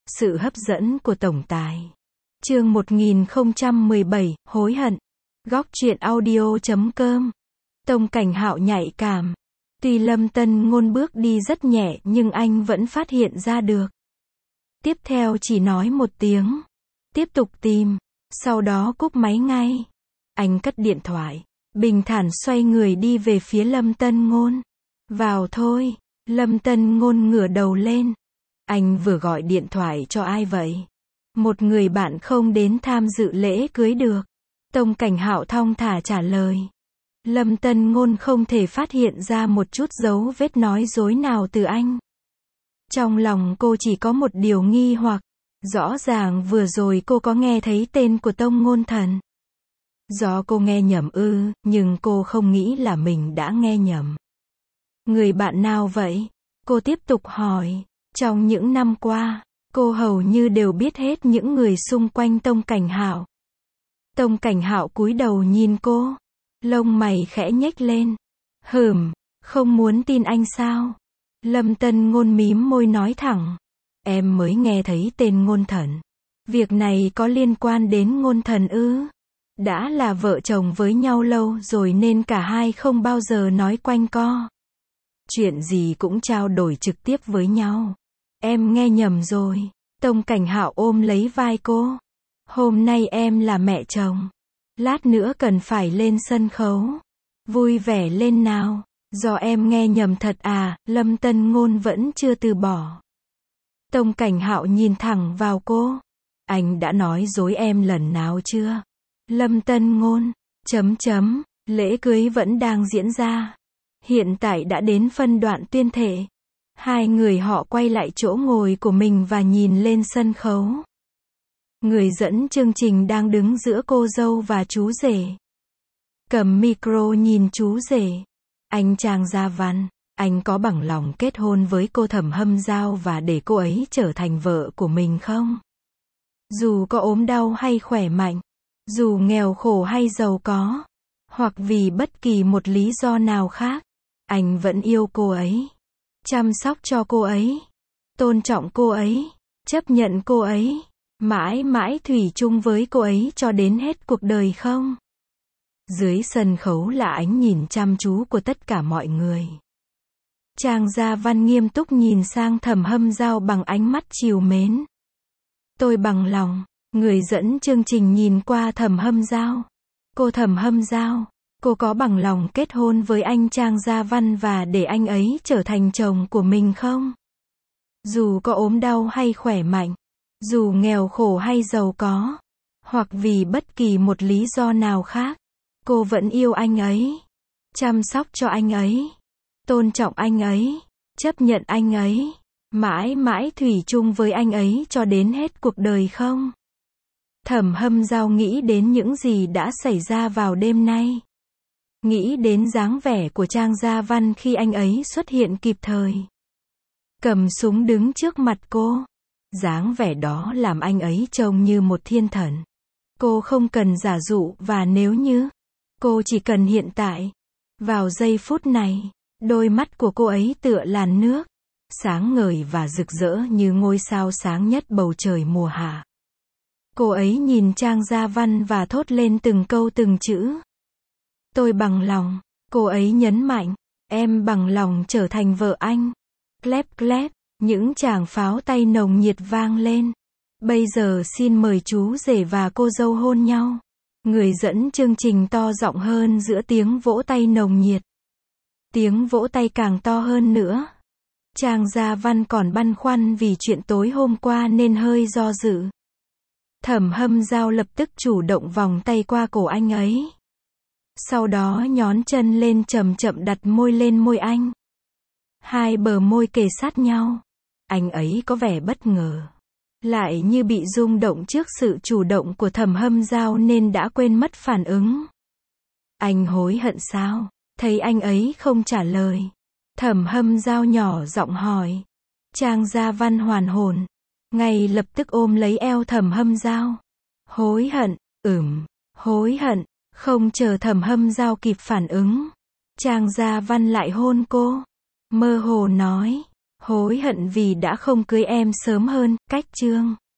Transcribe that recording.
Sự hấp dẫn của tổng tài. Chương 1017, hối hận. Góc truyện audio.com. Tông Cảnh Hạo nhạy cảm. Tuy Lâm Tân Ngôn bước đi rất nhẹ nhưng anh vẫn phát hiện ra được. Tiếp theo chỉ nói một tiếng. Tiếp tục tìm. Sau đó cúp máy ngay. Anh cất điện thoại. Bình thản xoay người đi về phía Lâm Tân Ngôn. Vào thôi. Lâm Tân Ngôn ngửa đầu lên. Anh vừa gọi điện thoại cho ai vậy? Một người bạn không đến tham dự lễ cưới được. Tông Cảnh Hạo thong thả trả lời. Lâm Tân Ngôn không thể phát hiện ra một chút dấu vết nói dối nào từ anh. Trong lòng cô chỉ có một điều nghi hoặc. Rõ ràng vừa rồi cô có nghe thấy tên của Tông Ngôn Thần. Do cô nghe nhầm ư, nhưng cô không nghĩ là mình đã nghe nhầm. Người bạn nào vậy? Cô tiếp tục hỏi. Trong những năm qua, cô hầu như đều biết hết những người xung quanh Tông Cảnh Hạo. Tông Cảnh Hạo cúi đầu nhìn cô. Lông mày khẽ nhếch lên. Không muốn tin anh sao? Lâm Tân Ngôn mím môi nói thẳng. Em mới nghe thấy tên Ngôn Thần. Việc này có liên quan đến Ngôn Thần ư? Đã là vợ chồng với nhau lâu rồi nên cả hai không bao giờ nói quanh co. Chuyện gì cũng trao đổi trực tiếp với nhau. Em nghe nhầm rồi. Tông Cảnh Hạo ôm lấy vai cô. Hôm nay em là mẹ chồng. Lát nữa cần phải lên sân khấu. Vui vẻ lên nào. Do em nghe nhầm thật à? Lâm Tân Ngôn vẫn chưa từ bỏ. Tông Cảnh Hạo nhìn thẳng vào cô. Anh đã nói dối em lần nào chưa? Lâm Tân Ngôn. Lễ cưới vẫn đang diễn ra. Hiện tại đã đến phân đoạn tuyên thệ. Hai người họ quay lại chỗ ngồi của mình và nhìn lên sân khấu. Người dẫn chương trình đang đứng giữa cô dâu và chú rể. Cầm micro nhìn chú rể. Anh Trang Gia Văn, anh có bằng lòng kết hôn với cô Thẩm Hâm Giao và để cô ấy trở thành vợ của mình không? Dù có ốm đau hay khỏe mạnh, dù nghèo khổ hay giàu có, hoặc vì bất kỳ một lý do nào khác, anh vẫn yêu cô ấy. Chăm sóc cho cô ấy. Tôn trọng cô ấy. Chấp nhận cô ấy. Mãi mãi thủy chung với cô ấy cho đến hết cuộc đời không? Dưới sân khấu là ánh nhìn chăm chú của tất cả mọi người. Trang Gia Văn nghiêm túc nhìn sang Thẩm Hâm Giao bằng ánh mắt trìu mến. Tôi bằng lòng. Người dẫn chương trình nhìn qua Thẩm Hâm Giao. Cô Thẩm Hâm Giao, cô có bằng lòng kết hôn với anh Trang Gia Văn và để anh ấy trở thành chồng của mình không? Dù có ốm đau hay khỏe mạnh, dù nghèo khổ hay giàu có, hoặc vì bất kỳ một lý do nào khác, cô vẫn yêu anh ấy, chăm sóc cho anh ấy, tôn trọng anh ấy, chấp nhận anh ấy, mãi mãi thủy chung với anh ấy cho đến hết cuộc đời không? Thẩm Hâm Giao nghĩ đến những gì đã xảy ra vào đêm nay. Nghĩ đến dáng vẻ của Trang Gia Văn khi anh ấy xuất hiện kịp thời. Cầm súng đứng trước mặt cô. Dáng vẻ đó làm anh ấy trông như một thiên thần. Cô không cần giả dụ và nếu như. Cô chỉ cần hiện tại. Vào giây phút này, đôi mắt của cô ấy tựa làn nước. Sáng ngời và rực rỡ như ngôi sao sáng nhất bầu trời mùa hạ. Cô ấy nhìn Trang Gia Văn và thốt lên từng câu từng chữ. Tôi bằng lòng. Cô ấy nhấn mạnh. Em bằng lòng trở thành vợ anh. Clap clap. Những tràng pháo tay nồng nhiệt vang lên. Bây giờ xin mời chú rể và cô dâu hôn nhau. Người dẫn chương trình to giọng hơn giữa tiếng vỗ tay nồng nhiệt. Tiếng vỗ tay càng to hơn nữa. Trang Gia Văn còn băn khoăn vì chuyện tối hôm qua nên hơi do dự. Thẩm Hâm Giao lập tức chủ động vòng tay qua cổ anh ấy. Sau đó nhón chân lên chậm chậm đặt môi lên môi anh. Hai bờ môi kề sát nhau. Anh ấy có vẻ bất ngờ. Lại như bị rung động trước sự chủ động của Thẩm Hâm Giao nên đã quên mất phản ứng. Anh hối hận sao? Thấy anh ấy không trả lời. Thẩm Hâm Giao nhỏ giọng hỏi. Trang Gia Văn hoàn hồn. Ngay lập tức ôm lấy eo Thẩm Hâm Giao. Hối hận, hối hận. Không chờ Thẩm Hâm Giao kịp phản ứng. Trang Gia Văn lại hôn cô. Mơ hồ nói. Hối hận vì đã không cưới em sớm hơn, cách chương.